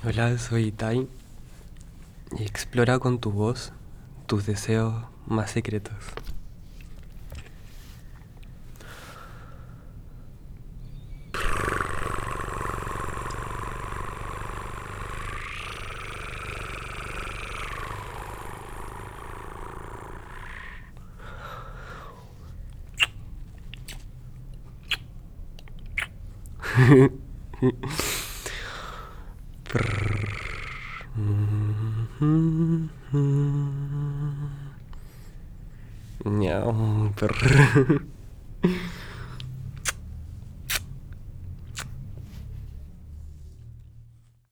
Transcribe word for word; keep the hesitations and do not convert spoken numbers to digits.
Hola, soy Tai y explora con tu voz tus deseos más secretos. Miau, perr.